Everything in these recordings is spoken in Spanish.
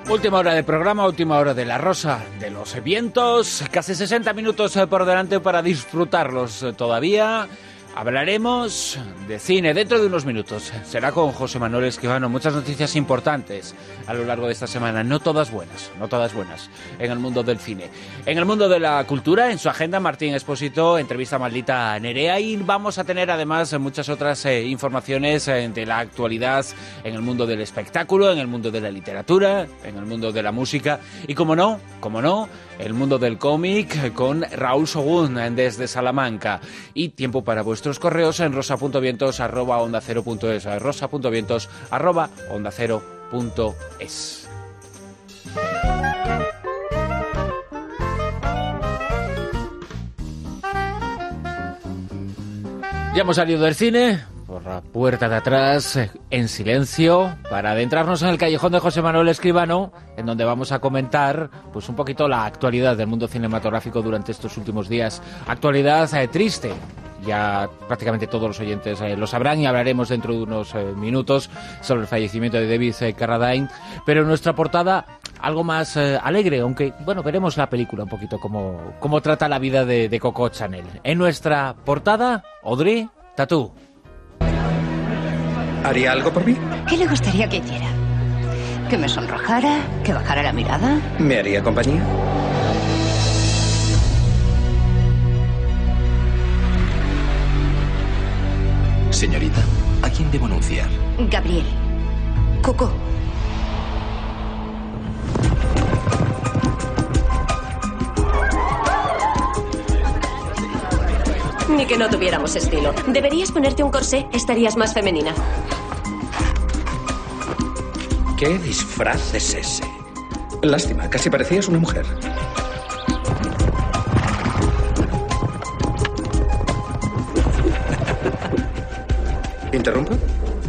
Última hora del programa, última hora de La Rosa de los Vientos. Casi 60 minutos por delante para disfrutarlos todavía. Hablaremos de cine dentro de unos minutos. Será con José Manuel Escribano. Muchas noticias importantes a lo largo de esta semana. No todas buenas en el mundo del cine. En el mundo de la cultura, en su agenda, Martín Expósito, entrevista maldita a Nerea. Y vamos a tener además muchas otras informaciones de la actualidad en el mundo del espectáculo, en el mundo de la literatura, en el mundo de la música. Y como no, el mundo del cómic con Raúl Sogún desde Salamanca. Y tiempo para vuestros correos en rosa.vientos@ondacero.es, rosa.vientos@ondacero.es. Ya hemos salido del cine por la puerta de atrás, en silencio, para adentrarnos en el callejón de José Manuel Escribano, en donde vamos a comentar pues un poquito la actualidad del mundo cinematográfico durante estos últimos días. Actualidad triste. Ya prácticamente todos los oyentes lo sabrán y hablaremos dentro de unos minutos sobre el fallecimiento de David Carradine. Pero en nuestra portada algo más alegre, aunque bueno, veremos la película un poquito cómo trata la vida de Coco Chanel. En nuestra portada, Audrey Tautou. ¿Haría algo por mí? ¿Qué le gustaría que hiciera? ¿Que me sonrojara? ¿Que bajara la mirada? ¿Me haría compañía? Señorita, ¿a quién debo anunciar? Gabriel. Coco. Ni que no tuviéramos estilo. Deberías ponerte un corsé, estarías más femenina. ¿Qué disfraz es ese? Lástima, casi parecías una mujer. ¿Interrumpo?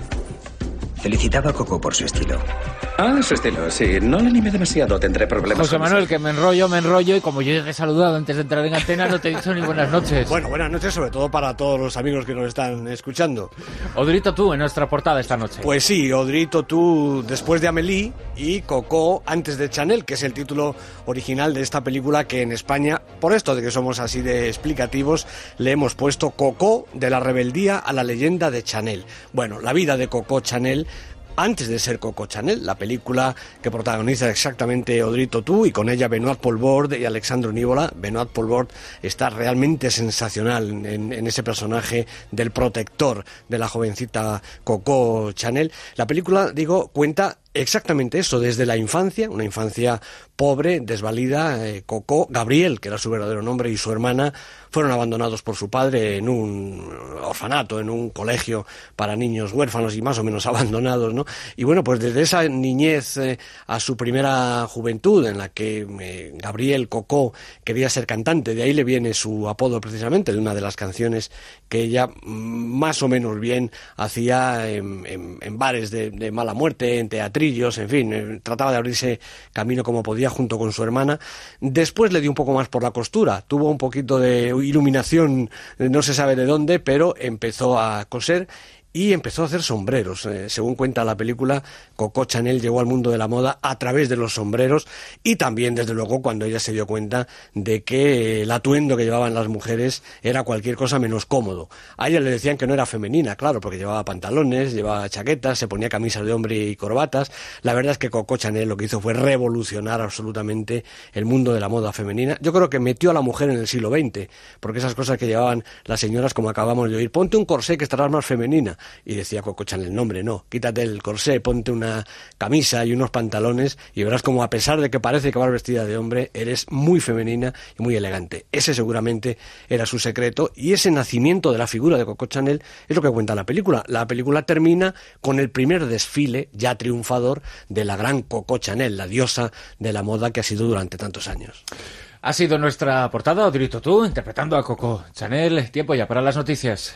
Felicitaba a Coco por su estilo. Ah, su estilo, sí. No le anime demasiado, tendré problemas. José Manuel, que me enrollo, y como yo te he saludado antes de entrar en antena, no te he dicho ni buenas noches. Bueno, buenas noches, sobre todo para todos los amigos que nos están escuchando. Audrey Tautou en nuestra portada esta noche. Pues sí, Audrey Tautou después de Amélie y Coco antes de Chanel, que es el título original de esta película que en España, por esto de que somos así de explicativos, le hemos puesto Coco, de la rebeldía a la leyenda de Chanel. Bueno, la vida de Coco Chanel antes de ser Coco Chanel, la película que protagoniza exactamente Audrey Tautou y con ella Benoît Poelvoorde y Alexandre Nivola. Benoît Poelvoorde está realmente sensacional en ese personaje del protector de la jovencita Coco Chanel. La película, digo, cuenta exactamente eso, desde la infancia, una infancia pobre, desvalida. Coco, Gabriel, que era su verdadero nombre, y su hermana fueron abandonados por su padre en un orfanato, en un colegio para niños huérfanos y más o menos abandonados, ¿no? Y bueno, pues desde esa niñez a su primera juventud, en la que Gabriel, Coco, quería ser cantante, de ahí le viene su apodo precisamente, de una de las canciones que ella más o menos bien hacía en bares de mala muerte, en teatrillos, en fin, trataba de abrirse camino como podía junto con su hermana. Después le dio un poco más por la costura, tuvo un poquito de iluminación, no se sabe de dónde, pero empezó a coser y empezó a hacer sombreros. Según cuenta la película, Coco Chanel llegó al mundo de la moda a través de los sombreros y también, desde luego, cuando ella se dio cuenta de que el atuendo que llevaban las mujeres era cualquier cosa menos cómodo. A ella le decían que no era femenina, claro, porque llevaba pantalones, llevaba chaquetas, se ponía camisas de hombre y corbatas. La verdad es que Coco Chanel lo que hizo fue revolucionar absolutamente el mundo de la moda femenina. Yo creo que metió a la mujer en el siglo XX, porque esas cosas que llevaban las señoras, como acabamos de oír, ponte un corsé que estarás más femenina. Y decía Coco Chanel, no hombre, no, quítate el corsé, ponte una camisa y unos pantalones y verás como, a pesar de que parece que vas vestida de hombre, eres muy femenina y muy elegante. Ese seguramente era su secreto, y ese nacimiento de la figura de Coco Chanel es lo que cuenta la película. La película termina con el primer desfile ya triunfador de la gran Coco Chanel, la diosa de la moda que ha sido durante tantos años. Ha sido nuestra portada, Audrey Tautou, interpretando a Coco Chanel. Tiempo ya para las noticias.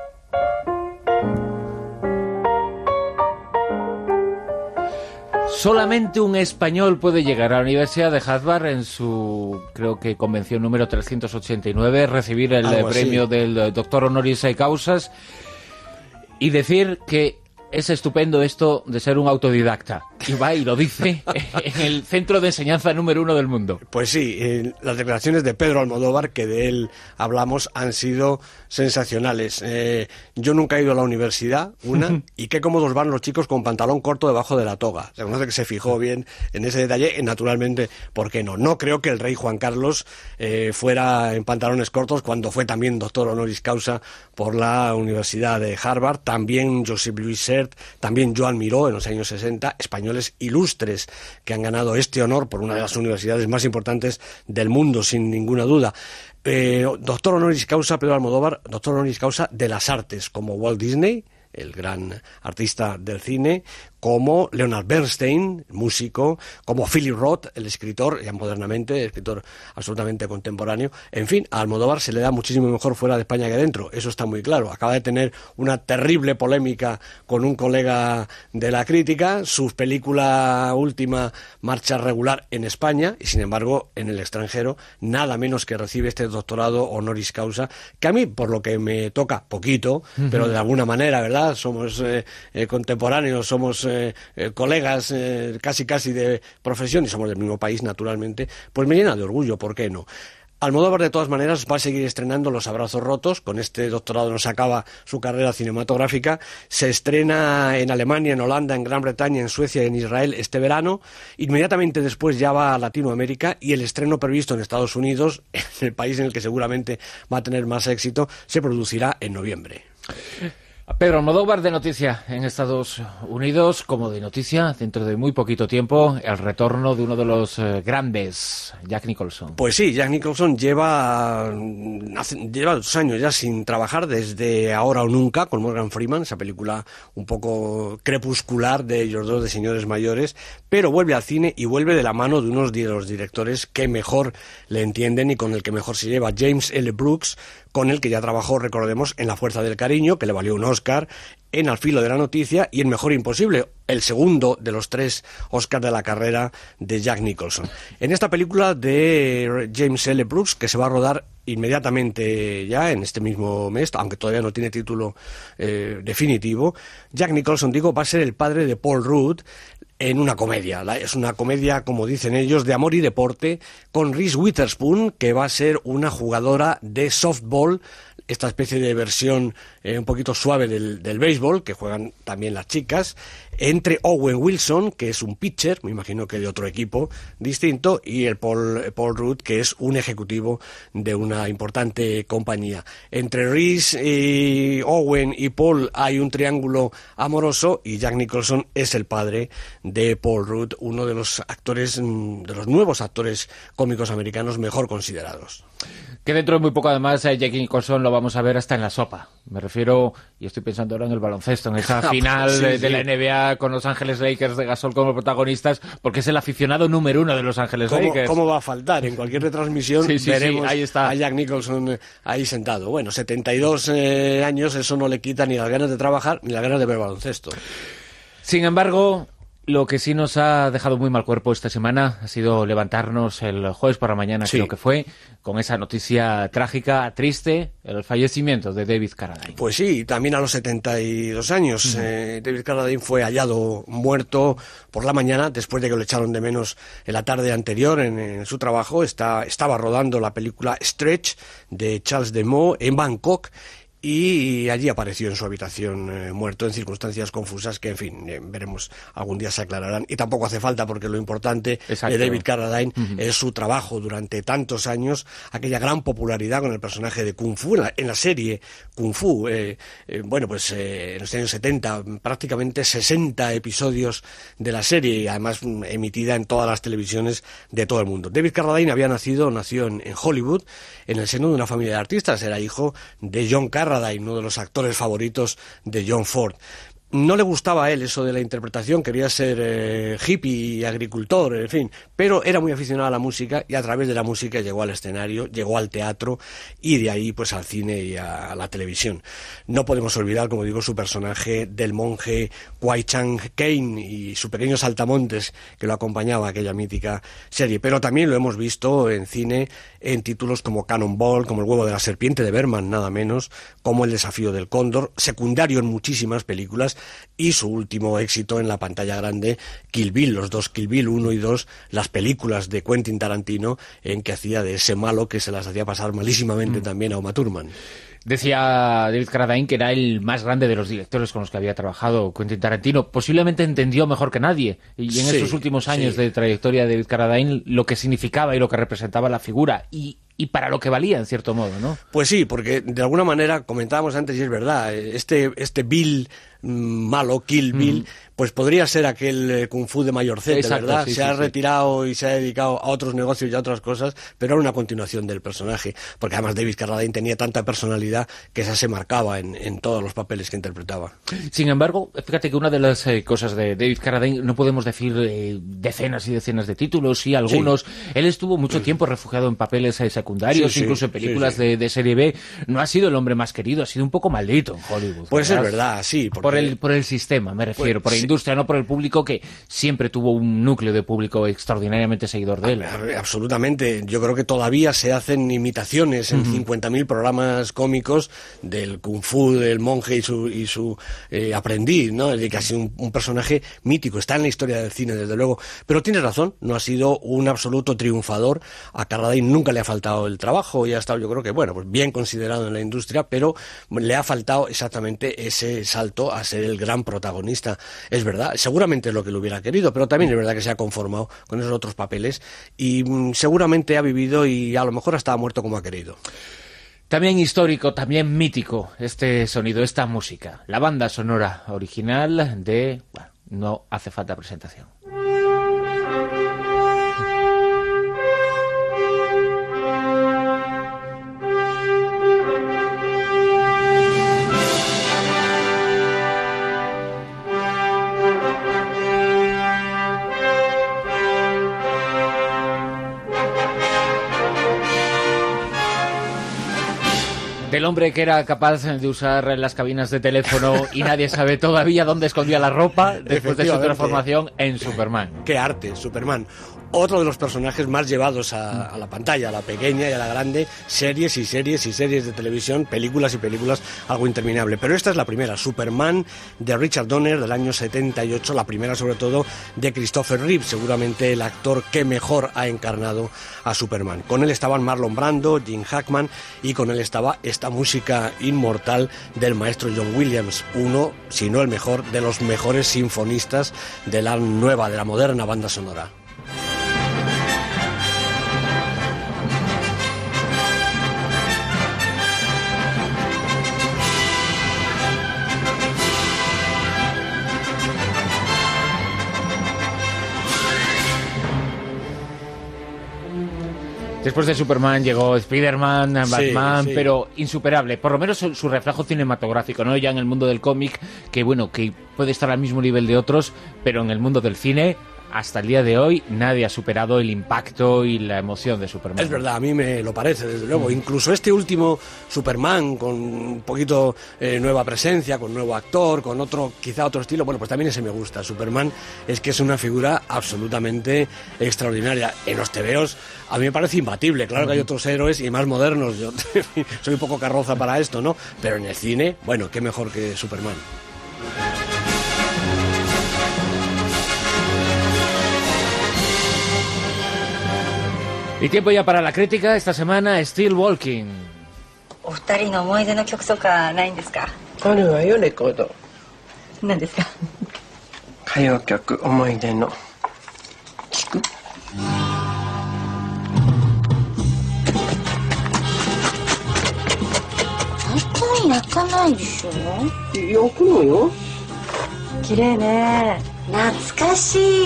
Solamente un español puede llegar a la Universidad de Harvard en su, creo que, convención número 389, recibir el premio del doctor honoris causas y decir que Es estupendo esto de ser un autodidacta. Y va y lo dice en el centro de enseñanza número 1 del mundo. Pues sí, las declaraciones de Pedro Almodóvar, que de él hablamos, han sido sensacionales. Yo nunca he ido a la universidad, y qué cómodos van los chicos con pantalón corto debajo de la toga. Se conoce que se fijó bien en ese detalle, y naturalmente, ¿por qué no? No creo que el rey Juan Carlos fuera en pantalones cortos cuando fue también doctor honoris causa por la Universidad de Harvard, también Josep Lluís Sert, también Joan Miró en los años 60, españoles ilustres que han ganado este honor por una de las universidades más importantes del mundo, sin ninguna duda. Doctor honoris causa Pedro Almodóvar, doctor honoris causa de las artes, como Walt Disney, el gran artista del cine, como Leonard Bernstein, músico, como Philip Roth, el escritor, ya modernamente, escritor absolutamente contemporáneo. En fin, a Almodóvar se le da muchísimo mejor fuera de España que dentro, eso está muy claro. Acaba de tener una terrible polémica con un colega de la crítica, su película última marcha regular en España, y sin embargo, en el extranjero, nada menos que recibe este doctorado honoris causa, que a mí, por lo que me toca, poquito, pero de alguna manera, ¿verdad? Somos contemporáneos, somos colegas casi de profesión y somos del mismo país, naturalmente, pues me llena de orgullo, ¿por qué no? Almodóvar, de todas maneras, va a seguir estrenando Los abrazos rotos. Con este doctorado nos acaba su carrera cinematográfica. Se estrena en Alemania, en Holanda, en Gran Bretaña, en Suecia y en Israel este verano. Inmediatamente después ya va a Latinoamérica, y el estreno previsto en Estados Unidos, en el país en el que seguramente va a tener más éxito, se producirá en noviembre. Pedro Almodóvar, de noticia en Estados Unidos, como de noticia dentro de muy poquito tiempo el retorno de uno de los grandes, Jack Nicholson. Pues sí, Jack Nicholson lleva 2 años ya sin trabajar, desde Ahora o Nunca, con Morgan Freeman, esa película un poco crepuscular de ellos dos, de señores mayores, pero vuelve al cine y vuelve de la mano de unos de los directores que mejor le entienden y con el que mejor se lleva, James L. Brooks, con el que ya trabajó, recordemos, en La fuerza del cariño, que le valió un Oscar, en Al filo de la noticia y en Mejor imposible, el segundo de los 3 Oscars de la carrera de Jack Nicholson. En esta película de James L. Brooks, que se va a rodar inmediatamente ya en este mismo mes, aunque todavía no tiene título definitivo, Jack Nicholson, digo, va a ser el padre de Paul Rudd en una comedia. Es una comedia, como dicen ellos, de amor y deporte, con Reese Witherspoon, que va a ser una jugadora de softball, esta especie de versión un poquito suave del béisbol, que juegan también las chicas, entre Owen Wilson, que es un pitcher, me imagino que de otro equipo distinto, y el Paul Rudd, que es un ejecutivo de una importante compañía. Entre Reese, y Owen y Paul hay un triángulo amoroso, y Jack Nicholson es el padre de Paul Rudd, uno de los actores, de los nuevos actores cómicos americanos mejor considerados. Que dentro de muy poco, además, Jack Nicholson lo vamos a ver hasta en la sopa. Me refiero, y estoy pensando ahora en el baloncesto, en esa final de la NBA con Los Ángeles Lakers de Gasol como protagonistas, porque es el aficionado número 1 de Los Ángeles Lakers. ¿Cómo va a faltar? En cualquier retransmisión veremos ahí está. A Jack Nicholson ahí sentado. Bueno, 72 años, eso no le quita ni las ganas de trabajar ni las ganas de ver baloncesto. Sin embargo, lo que sí nos ha dejado muy mal cuerpo esta semana ha sido levantarnos el jueves por la mañana, creo que fue, con esa noticia trágica, triste, el fallecimiento de David Carradine. Pues sí, también a los 72 años. David Carradine fue hallado muerto por la mañana, después de que lo echaron de menos en la tarde anterior en su trabajo. Estaba rodando la película Stretch de Charles Demeaux en Bangkok, y allí apareció en su habitación muerto en circunstancias confusas que, en fin, veremos, algún día se aclararán. Y tampoco hace falta, porque lo importante de David Carradine es su trabajo durante tantos años, aquella gran popularidad con el personaje de Kung Fu, en la serie Kung Fu. En los años 70, prácticamente 60 episodios de la serie, y además emitida en todas las televisiones de todo el mundo. David Carradine nació en Hollywood, en el seno de una familia de artistas. Era hijo de John Carradine, uno de los actores favoritos de John Ford. No le gustaba a él eso de la interpretación, quería ser hippie y agricultor, en fin, pero era muy aficionado a la música, y a través de la música llegó al escenario, llegó al teatro, y de ahí pues al cine y a la televisión. No podemos olvidar, como digo, su personaje del monje Kwai Chang Caine y su pequeño saltamontes que lo acompañaba a aquella mítica serie, pero también lo hemos visto en cine en títulos como Cannonball, como El huevo de la serpiente de Berman, nada menos, como El desafío del cóndor, secundario en muchísimas películas, y su último éxito en la pantalla grande, Kill Bill, los dos Kill Bill 1 y 2, las películas de Quentin Tarantino en que hacía de ese malo que se las hacía pasar malísimamente también a Uma Thurman. Decía David Carradine que era el más grande de los directores con los que había trabajado Quentin Tarantino. Posiblemente entendió mejor que nadie, y en estos últimos años de trayectoria de David Carradine, lo que significaba y lo que representaba la figura, y para lo que valía, en cierto modo, ¿no? Pues sí, porque de alguna manera, comentábamos antes, y es verdad, este Bill malo, Kill Bill, pues podría ser aquel Kung Fu de Mayorcete, ¿verdad? Se ha retirado y se ha dedicado a otros negocios y a otras cosas, pero era una continuación del personaje, porque además David Carradine tenía tanta personalidad que esa se marcaba en todos los papeles que interpretaba. Sin embargo, fíjate que una de las cosas de David Carradine, no podemos decir decenas y decenas de títulos, y algunos, él estuvo mucho tiempo refugiado en papeles secundarios, incluso en películas de serie B. No ha sido el hombre más querido, ha sido un poco maldito en Hollywood. Pues es verdad, sí. Porque... Por el sistema, me refiero, por la industria, no por el público, que siempre tuvo un núcleo de público extraordinariamente seguidor de él. Absolutamente. Yo creo que todavía se hacen imitaciones en 50.000 programas cómicos del Kung Fu, del monje y su aprendiz, ¿no? De que ha sido un personaje mítico, está en la historia del cine, desde luego. Pero tienes razón, no ha sido un absoluto triunfador. A Carradine nunca le ha faltado el trabajo y ha estado, yo creo que, bueno, pues bien considerado en la industria, pero le ha faltado exactamente ese salto a ser el gran protagonista. Es verdad, seguramente es lo que lo hubiera querido, pero también es verdad que se ha conformado con esos otros papeles y seguramente ha vivido y a lo mejor hasta ha muerto como ha querido. También histórico, también mítico este sonido, esta música. La banda sonora original de... Bueno, no hace falta presentación. Del hombre que era capaz de usar las cabinas de teléfono y nadie sabe todavía dónde escondía la ropa después de su transformación en Superman. ¡Qué arte, Superman! Otro de los personajes más llevados a la pantalla, a la pequeña y a la grande, series y series y series de televisión, películas y películas, algo interminable. Pero esta es la primera, Superman, de Richard Donner, del año 78, la primera sobre todo de Christopher Reeve, seguramente el actor que mejor ha encarnado a Superman. Con él estaban Marlon Brando, Jim Hackman, y con él estaba esta música inmortal del maestro John Williams, uno, si no el mejor, de los mejores sinfonistas de la nueva, de la moderna banda sonora. Después de Superman llegó Spider-Man, Batman, pero insuperable. Por lo menos su reflejo cinematográfico, ¿no? Ya en el mundo del cómic, que bueno, que puede estar al mismo nivel de otros, pero en el mundo del cine, hasta el día de hoy, nadie ha superado el impacto y la emoción de Superman. Es verdad, a mí me lo parece, desde luego. Incluso este último Superman, con un poquito nueva presencia, con nuevo actor, con quizá otro estilo, bueno, pues también ese me gusta. Superman es que es una figura absolutamente extraordinaria. En los tebeos, a mí me parece imbatible. Claro que hay otros héroes y más modernos. Yo soy un poco carroza para esto, ¿no? Pero en el cine, bueno, qué mejor que Superman. Y tiempo ya para la crítica. Esta semana, Still Walking. お二人の思い出の曲とかないんですか？ あるわよ、レコード。 何ですか？ 歌謡曲思い出の聞く？ 最近焼かないでしょ？ 焼くのよ。 綺麗ね。懐かしい。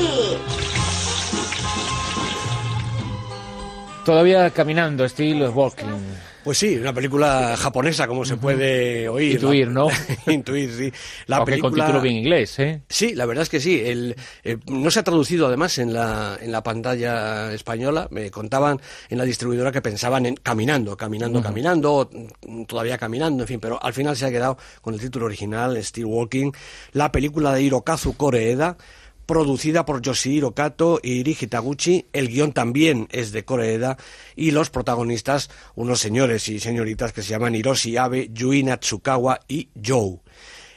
Todavía caminando, Still Walking. Pues sí, una película japonesa, como se puede oír. Intuir, ¿no? Intuir, sí. La película... con título bien inglés, ¿eh? Sí, la verdad es que sí. No se ha traducido, además, en la pantalla española. Me contaban en la distribuidora que pensaban en caminando, todavía caminando, en fin. Pero al final se ha quedado con el título original, Still Walking, la película de Hirokazu Koreeda, producida por Yoshihiro Kato y Irigi Taguchi. El guión también es de Koreeda y los protagonistas, unos señores y señoritas que se llaman Hiroshi Abe, Yui Natsukawa y Joe.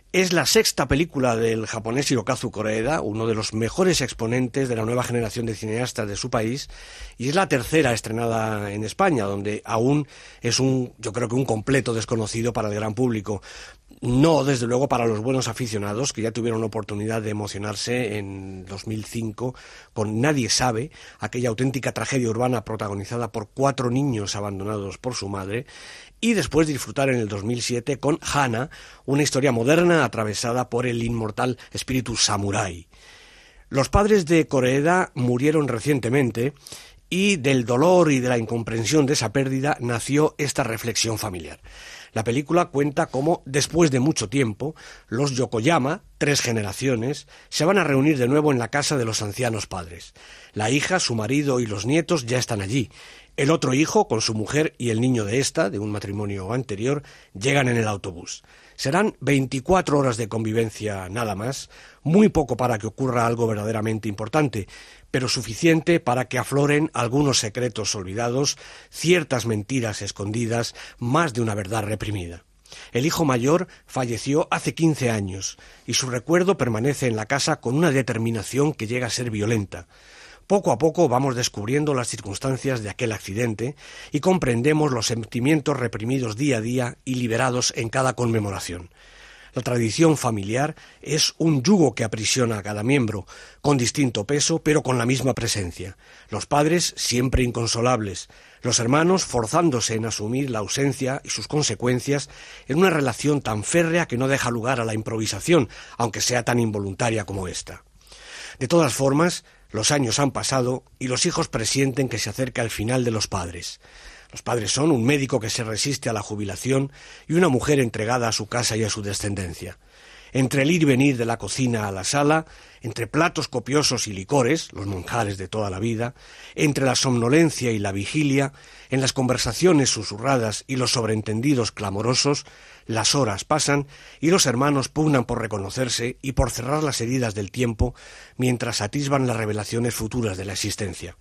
Es la sexta película del japonés Hirokazu Koreeda, uno de los mejores exponentes de la nueva generación de cineastas de su país, y es la tercera estrenada en España, donde aún es yo creo que un completo desconocido para el gran público. No, desde luego, para los buenos aficionados que ya tuvieron la oportunidad de emocionarse en 2005 con Nadie sabe, aquella auténtica tragedia urbana protagonizada por 4 niños abandonados por su madre, y después disfrutar en el 2007 con Hana, una historia moderna atravesada por el inmortal espíritu samurái. Los padres de Koreeda murieron recientemente y del dolor y de la incomprensión de esa pérdida nació esta reflexión familiar. La película cuenta cómo, después de mucho tiempo, los Yokoyama, 3 generaciones, se van a reunir de nuevo en la casa de los ancianos padres. La hija, su marido y los nietos ya están allí. El otro hijo, con su mujer y el niño de esta, de un matrimonio anterior, llegan en el autobús. Serán 24 horas de convivencia nada más, muy poco para que ocurra algo verdaderamente importante, pero suficiente para que afloren algunos secretos olvidados, ciertas mentiras escondidas, más de una verdad reprimida. El hijo mayor falleció hace 15 años y su recuerdo permanece en la casa con una determinación que llega a ser violenta. Poco a poco vamos descubriendo las circunstancias de aquel accidente y comprendemos los sentimientos reprimidos día a día y liberados en cada conmemoración. La tradición familiar es un yugo que aprisiona a cada miembro, con distinto peso, pero con la misma presencia. Los padres siempre inconsolables, los hermanos forzándose en asumir la ausencia y sus consecuencias en una relación tan férrea que no deja lugar a la improvisación, aunque sea tan involuntaria como esta. De todas formas, los años han pasado y los hijos presienten que se acerca el final de los padres. Los padres son un médico que se resiste a la jubilación y una mujer entregada a su casa y a su descendencia. Entre el ir y venir de la cocina a la sala, entre platos copiosos y licores, los manjares de toda la vida, entre la somnolencia y la vigilia, en las conversaciones susurradas y los sobreentendidos clamorosos, las horas pasan y los hermanos pugnan por reconocerse y por cerrar las heridas del tiempo mientras atisban las revelaciones futuras de la existencia.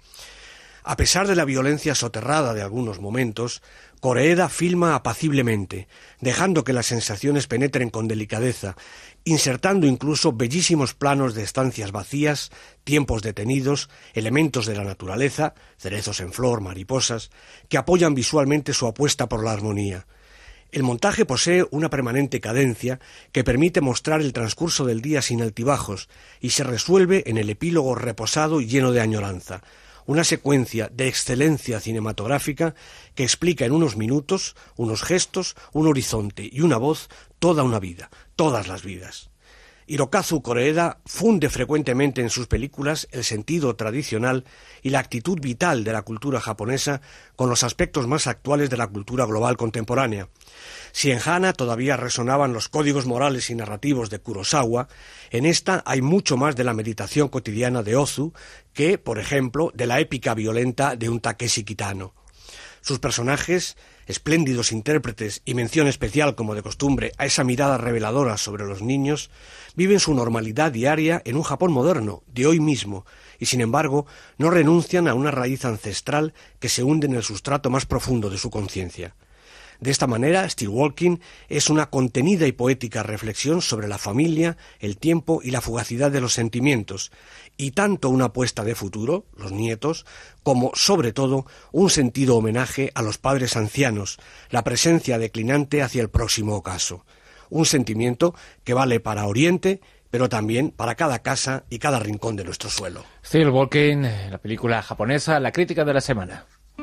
A pesar de la violencia soterrada de algunos momentos, Koreeda filma apaciblemente, dejando que las sensaciones penetren con delicadeza, insertando incluso bellísimos planos de estancias vacías, tiempos detenidos, elementos de la naturaleza, cerezos en flor, mariposas, que apoyan visualmente su apuesta por la armonía. El montaje posee una permanente cadencia que permite mostrar el transcurso del día sin altibajos y se resuelve en el epílogo reposado y lleno de añoranza. Una secuencia de excelencia cinematográfica que explica en unos minutos, unos gestos, un horizonte y una voz toda una vida, todas las vidas. Hirokazu Koreeda funde frecuentemente en sus películas el sentido tradicional y la actitud vital de la cultura japonesa con los aspectos más actuales de la cultura global contemporánea. Si en Hana todavía resonaban los códigos morales y narrativos de Kurosawa, en esta hay mucho más de la meditación cotidiana de Ozu que, por ejemplo, de la épica violenta de un Takeshi Kitano. Sus personajes, espléndidos intérpretes y mención especial, como de costumbre, a esa mirada reveladora sobre los niños, viven su normalidad diaria en un Japón moderno, de hoy mismo, y sin embargo no renuncian a una raíz ancestral que se hunde en el sustrato más profundo de su conciencia. De esta manera, Still Walking es una contenida y poética reflexión sobre la familia, el tiempo y la fugacidad de los sentimientos, y tanto una apuesta de futuro, los nietos, como, sobre todo, un sentido homenaje a los padres ancianos, la presencia declinante hacia el próximo ocaso. Un sentimiento que vale para Oriente, pero también para cada casa y cada rincón de nuestro suelo. Still Walking, la película japonesa, la crítica de la semana.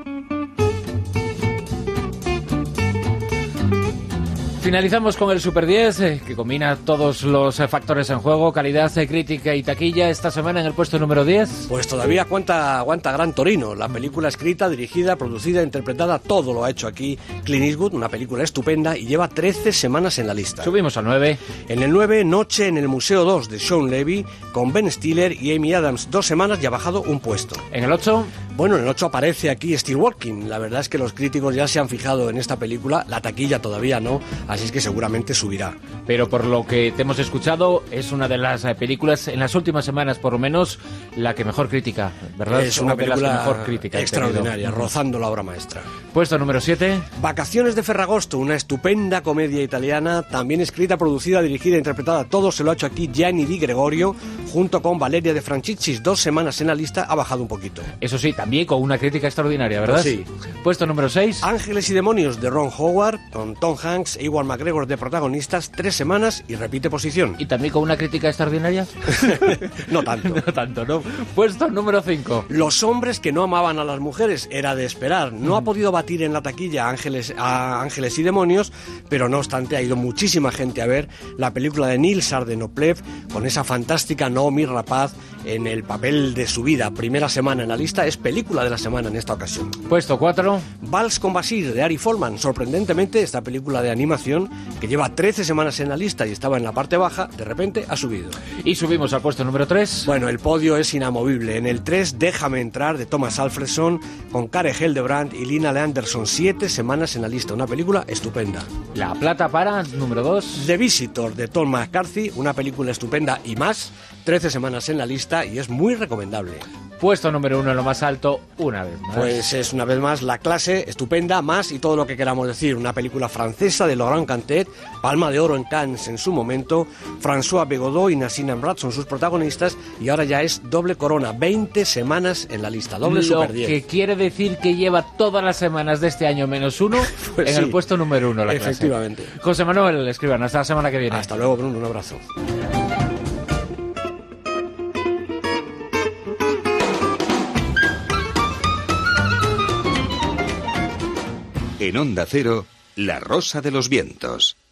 Finalizamos con el Super 10, que combina todos los factores en juego, calidad, crítica y taquilla. Esta semana en el puesto número 10. Pues todavía aguanta Gran Torino, la película escrita, dirigida, producida, interpretada, todo lo ha hecho aquí Clint Eastwood, una película estupenda y lleva 13 semanas en la lista. Subimos al 9. En el 9, Noche en el Museo 2 de Sean Levy, con Ben Stiller y Amy Adams, 2 semanas y ha bajado un puesto. En el 8, Bueno, en el 8 aparece aquí Still Walking. La verdad es que los críticos ya se han fijado en esta película, la taquilla todavía no, así es que seguramente subirá. Pero por lo que te hemos escuchado, es una de las películas, en las últimas semanas por lo menos, la que mejor crítica, ¿verdad? Es una película de las que mejor crítica extraordinaria, rozando la obra maestra. Puesto número 7. Vacaciones de Ferragosto, una estupenda comedia italiana, también escrita, producida, dirigida e interpretada, todo se lo ha hecho aquí Gianni Di Gregorio, junto con Valeria De Franciscis. 2 semanas en la lista, ha bajado un poquito. Eso sí, también con una crítica extraordinaria, ¿verdad? Pues sí. Puesto número 6. Ángeles y demonios de Ron Howard, con Tom Hanks e Ewan McGregor de protagonistas, 3 semanas y repite posición. ¿Y también con una crítica extraordinaria? No tanto. No tanto, ¿no? Puesto número 5. Los hombres que no amaban a las mujeres, era de esperar. No ha podido batir en la taquilla a Ángeles y demonios, pero no obstante ha ido muchísima gente a ver la película de Nils Arden Oplev, con esa fantástica Noomi Rapace en el papel de su vida. Primera semana en la lista, es película de la semana en esta ocasión. Puesto 4. Vals con Basir, de Ari Folman. Sorprendentemente, esta película de animación, que lleva 13 semanas en la lista y estaba en la parte baja, de repente ha subido. Y subimos al puesto número 3. Bueno, el podio es inamovible. En el 3, Déjame entrar, de Thomas Alfredson, con Kare Hildebrandt y Lina Leandersson. 7 semanas en la lista, una película estupenda. La plata para número 2. The Visitor, de Tom McCarthy, una película estupenda y más. 13 semanas en la lista y es muy recomendable. Puesto número 1 en lo más alto, una vez más. Pues es una vez más La clase, estupenda, más y todo lo que queramos decir. Una película francesa de Laurent Cantet, Palma de Oro en Cannes en su momento. François Bégodeau y Nassim Amrat son sus protagonistas y ahora ya es doble corona, 20 semanas en la lista, doble super 10. Lo que quiere decir que lleva todas las semanas de este año menos uno pues en sí, el puesto número 1. Efectivamente. Clase. José Manuel Escribano, hasta la semana que viene. Hasta luego, Bruno, un abrazo. En Onda Cero, La Rosa de los Vientos.